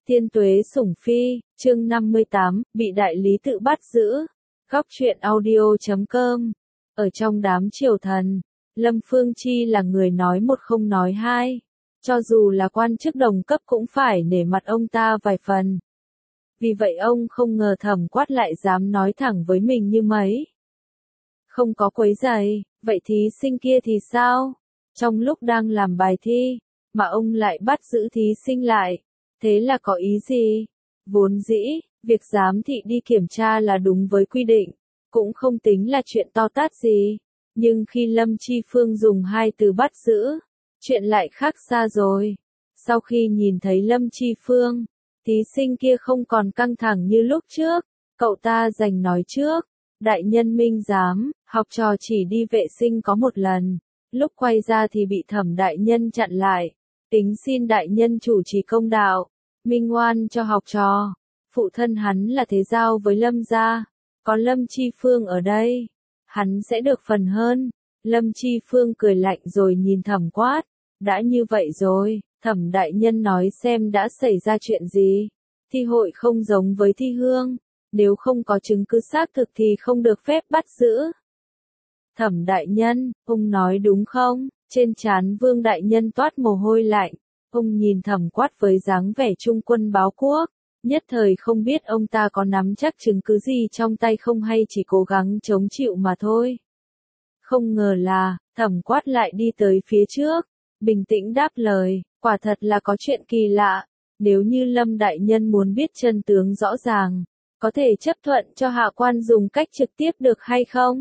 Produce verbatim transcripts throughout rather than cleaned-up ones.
Thiên tuế sủng phi, chương năm mươi tám, bị đại lý tự bắt giữ. Góc truyện audio chấm com. Ở trong đám triều thần, Lâm Phương Chi là người nói một không nói hai. Cho dù là quan chức đồng cấp cũng phải nể mặt ông ta vài phần. Vì vậy ông không ngờ Thẩm Quát lại dám nói thẳng với mình như mấy. Không có quấy rầy, vậy thí sinh kia thì sao? Trong lúc đang làm bài thi, mà ông lại bắt giữ thí sinh lại. Thế là có ý gì? Vốn dĩ, việc giám thị đi kiểm tra là đúng với quy định, cũng không tính là chuyện to tát gì. Nhưng khi Lâm Chi Phương dùng hai từ bắt giữ, chuyện lại khác xa rồi. Sau khi nhìn thấy Lâm Chi Phương, thí sinh kia không còn căng thẳng như lúc trước, cậu ta giành nói trước. Đại nhân minh giám, học trò chỉ đi vệ sinh có một lần, lúc quay ra thì bị Thẩm đại nhân chặn lại. Tính xin đại nhân chủ trì công đạo, minh oan cho học trò. Phụ thân hắn là thế giao với Lâm gia, có Lâm Chi Phương ở đây, hắn sẽ được phần hơn. Lâm Chi Phương cười lạnh rồi nhìn Thẩm Quát, đã như vậy rồi, Thẩm đại nhân nói xem đã xảy ra chuyện gì. Thi hội không giống với thi hương, nếu không có chứng cứ xác thực thì không được phép bắt giữ. Thẩm đại nhân, ông nói đúng không? Trên trán Vương đại nhân toát mồ hôi lạnh, ông nhìn Thẩm Quát với dáng vẻ trung quân báo quốc, nhất thời không biết ông ta có nắm chắc chứng cứ gì trong tay không hay chỉ cố gắng chống chịu mà thôi. Không ngờ là, Thẩm Quát lại đi tới phía trước, bình tĩnh đáp lời, quả thật là có chuyện kỳ lạ, nếu như Lâm đại nhân muốn biết chân tướng rõ ràng, có thể chấp thuận cho hạ quan dùng cách trực tiếp được hay không?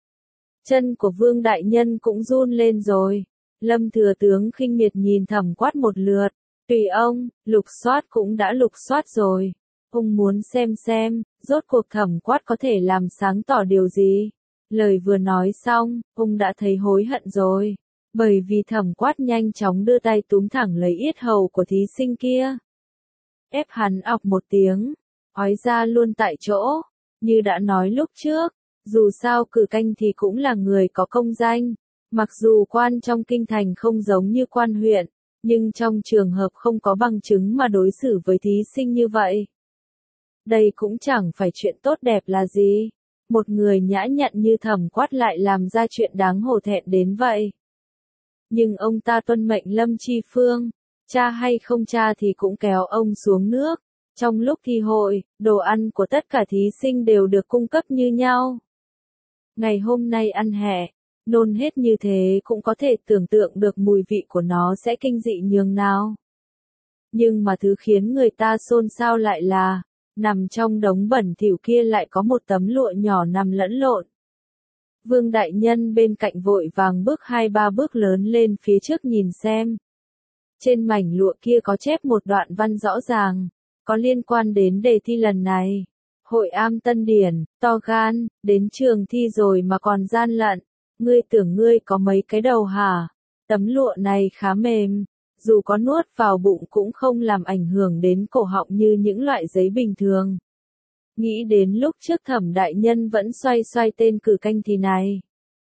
Chân của Vương đại nhân cũng run lên rồi. Lâm thừa tướng khinh miệt nhìn Thẩm Quát một lượt, tùy ông, lục soát cũng đã lục soát rồi. Ông muốn xem xem, rốt cuộc Thẩm Quát có thể làm sáng tỏ điều gì. Lời vừa nói xong, ông đã thấy hối hận rồi. Bởi vì Thẩm Quát nhanh chóng đưa tay túm thẳng lấy yết hầu của thí sinh kia. Ép hắn ọc một tiếng, ói ra luôn tại chỗ. Như đã nói lúc trước, dù sao cử canh thì cũng là người có công danh. Mặc dù quan trong kinh thành không giống như quan huyện, nhưng trong trường hợp không có bằng chứng mà đối xử với thí sinh như vậy. Đây cũng chẳng phải chuyện tốt đẹp là gì. Một người nhã nhặn như Thẩm Quát lại làm ra chuyện đáng hổ thẹn đến vậy. Nhưng ông ta tuân mệnh Lâm Chi Phương, cha hay không cha thì cũng kéo ông xuống nước. Trong lúc thi hội, đồ ăn của tất cả thí sinh đều được cung cấp như nhau. Ngày hôm nay ăn hè, nôn hết như thế cũng có thể tưởng tượng được mùi vị của nó sẽ kinh dị nhường nào. Nhưng mà thứ khiến người ta xôn xao lại là, nằm trong đống bẩn thỉu kia lại có một tấm lụa nhỏ nằm lẫn lộn. Vương đại nhân bên cạnh vội vàng bước hai ba bước lớn lên phía trước nhìn xem. Trên mảnh lụa kia có chép một đoạn văn rõ ràng, có liên quan đến đề thi lần này. Hội am Tân Điển, to gan, đến trường thi rồi mà còn gian lận. Ngươi tưởng ngươi có mấy cái đầu hả? Tấm lụa này khá mềm, dù có nuốt vào bụng cũng không làm ảnh hưởng đến cổ họng như những loại giấy bình thường. Nghĩ đến lúc trước Thẩm đại nhân vẫn xoay xoay tên cử canh thì này.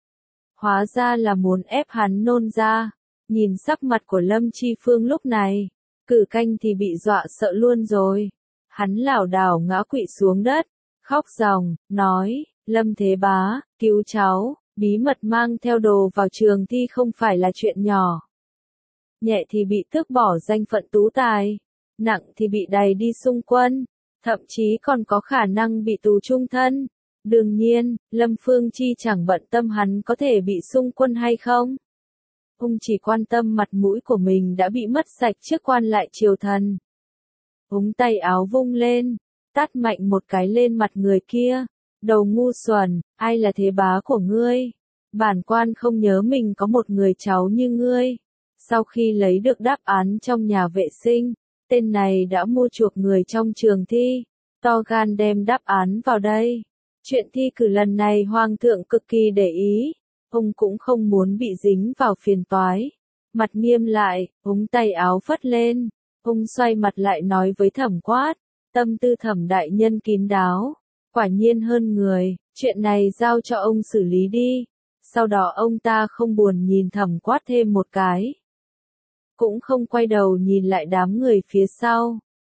Hóa ra là muốn ép hắn nôn ra. Nhìn sắc mặt của Lâm Chi Phương lúc này, cử canh thì bị dọa sợ luôn rồi. Hắn lảo đảo ngã quỵ xuống đất, khóc ròng, nói, Lâm Thế Bá, cứu cháu, bí mật mang theo đồ vào trường thi không phải là chuyện nhỏ. Nhẹ thì bị tước bỏ danh phận tú tài, nặng thì bị đày đi xung quân, thậm chí còn có khả năng bị tù chung thân. Đương nhiên, Lâm Phương Chi chẳng bận tâm hắn có thể bị xung quân hay không. Ông chỉ quan tâm mặt mũi của mình đã bị mất sạch trước quan lại triều thần. Ống tay áo vung lên, tát mạnh một cái lên mặt người kia. Đầu ngu xuẩn, ai là thế bá của ngươi? Bản quan không nhớ mình có một người cháu như ngươi. Sau khi lấy được đáp án trong nhà vệ sinh, tên này đã mua chuộc người trong trường thi, to gan đem đáp án vào đây. Chuyện thi cử lần này hoàng thượng cực kỳ để ý, ông cũng không muốn bị dính vào phiền toái. Mặt nghiêm lại, ống tay áo phất lên, ông xoay mặt lại nói với Thẩm Quát, tâm tư Thẩm đại nhân kín đáo, quả nhiên hơn người, chuyện này giao cho ông xử lý đi. Sau đó ông ta không buồn nhìn Thẩm Quát thêm một cái, cũng không quay đầu nhìn lại đám người phía sau,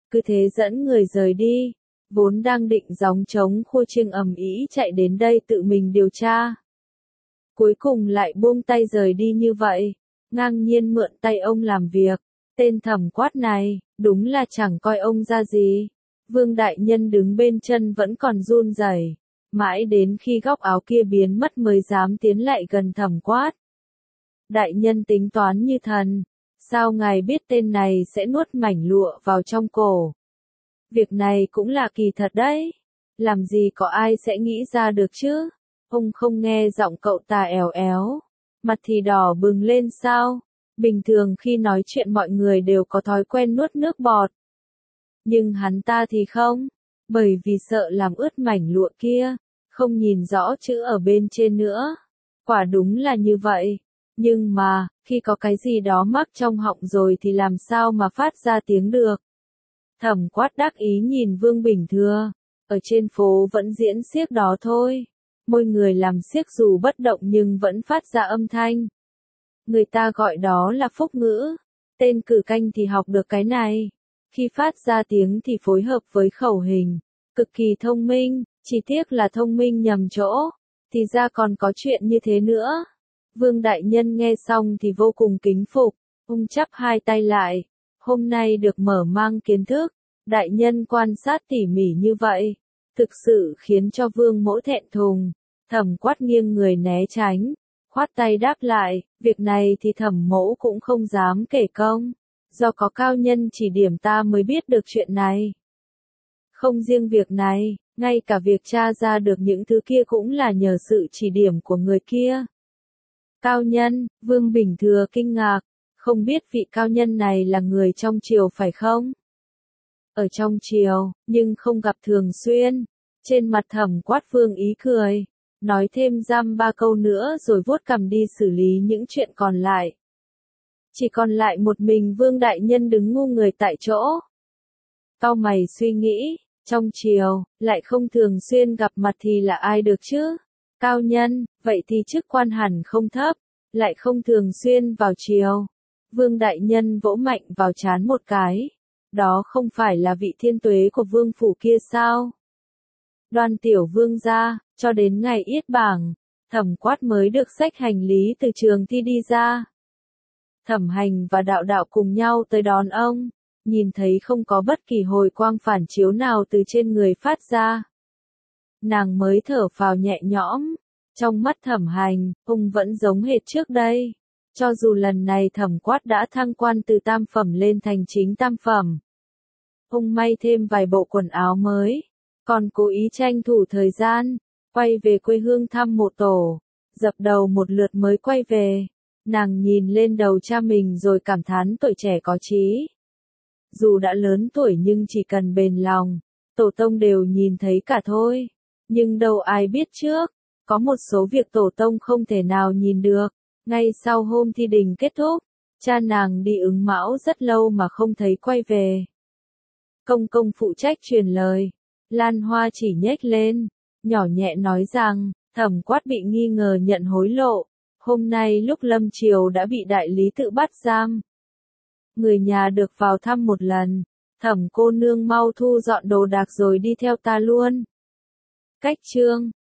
cứ thế dẫn người rời đi, vốn đang định gióng trống khua chiêng ầm ĩ chạy đến đây tự mình điều tra. Cuối cùng lại buông tay rời đi như vậy, ngang nhiên mượn tay ông làm việc, tên Thẩm Quát này, đúng là chẳng coi ông ra gì. Vương đại nhân đứng bên chân vẫn còn run rẩy, mãi đến khi góc áo kia biến mất mới dám tiến lại gần Thẩm Quát. Đại nhân tính toán như thần, sao ngài biết tên này sẽ nuốt mảnh lụa vào trong cổ? Việc này cũng là kỳ thật đấy, làm gì có ai sẽ nghĩ ra được chứ? Ông không nghe giọng cậu ta èo éo, mặt thì đỏ bừng lên sao? Bình thường khi nói chuyện mọi người đều có thói quen nuốt nước bọt. Nhưng hắn ta thì không, bởi vì sợ làm ướt mảnh lụa kia, không nhìn rõ chữ ở bên trên nữa. Quả đúng là như vậy, nhưng mà, khi có cái gì đó mắc trong họng rồi thì làm sao mà phát ra tiếng được. Thẩm Quát đắc ý nhìn Vương Bình Thừa, ở trên phố vẫn diễn xiếc đó thôi. Môi người làm xiếc dù bất động nhưng vẫn phát ra âm thanh. Người ta gọi đó là phúc ngữ. Tên cử canh thì học được cái này. Khi phát ra tiếng thì phối hợp với khẩu hình. Cực kỳ thông minh, chỉ tiếc là thông minh nhầm chỗ. Thì ra còn có chuyện như thế nữa. Vương đại nhân nghe xong thì vô cùng kính phục. Ông chắp hai tay lại. Hôm nay được mở mang kiến thức. Đại nhân quan sát tỉ mỉ như vậy. Thực sự khiến cho vương mỗ thẹn thùng. Thẩm Quát nghiêng người né tránh, khoát tay đáp lại, việc này thì thẩm mỗ cũng không dám kể công, do có cao nhân chỉ điểm ta mới biết được chuyện này. Không riêng việc này, ngay cả việc tra ra được những thứ kia cũng là nhờ sự chỉ điểm của người kia. Cao nhân, Vương Bình Thừa kinh ngạc, không biết vị cao nhân này là người trong triều phải không? Ở trong triều, nhưng không gặp thường xuyên. Trên mặt Thẩm Quát Vương ý cười, nói thêm giam ba câu nữa rồi vuốt cằm đi xử lý những chuyện còn lại. Chỉ còn lại một mình Vương đại nhân đứng ngu người tại chỗ. Cau mày suy nghĩ, trong triều, lại không thường xuyên gặp mặt thì là ai được chứ? Cao nhân, vậy thì chức quan hẳn không thấp, lại không thường xuyên vào triều. Vương đại nhân vỗ mạnh vào trán một cái. Đó không phải là vị thiên tuế của vương phủ kia sao? Đoan tiểu vương gia, cho đến ngày yết bảng, Thẩm Quát mới được xách hành lý từ trường thi đi ra. Thẩm Hành và Đạo Đạo cùng nhau tới đón ông, nhìn thấy không có bất kỳ hồi quang phản chiếu nào từ trên người phát ra. Nàng mới thở phào nhẹ nhõm, trong mắt Thẩm Hành, ông vẫn giống hệt trước đây. Cho dù lần này Thẩm Quát đã thăng quan từ tam phẩm lên thành chính tam phẩm. Ông may thêm vài bộ quần áo mới, còn cố ý tranh thủ thời gian, quay về quê hương thăm mộ tổ, dập đầu một lượt mới quay về. Nàng nhìn lên đầu cha mình rồi cảm thán tuổi trẻ có trí. Dù đã lớn tuổi nhưng chỉ cần bền lòng, tổ tông đều nhìn thấy cả thôi. Nhưng đâu ai biết trước, có một số việc tổ tông không thể nào nhìn được. Ngay sau hôm thi đình kết thúc, cha nàng đi ứng mão rất lâu mà không thấy quay về. Công công phụ trách truyền lời, Lan Hoa chỉ nhếch lên, nhỏ nhẹ nói rằng, Thẩm Quát bị nghi ngờ nhận hối lộ, hôm nay lúc lâm triều đã bị đại lý tự bắt giam. Người nhà được vào thăm một lần, Thẩm cô nương mau thu dọn đồ đạc rồi đi theo ta luôn. Cách chương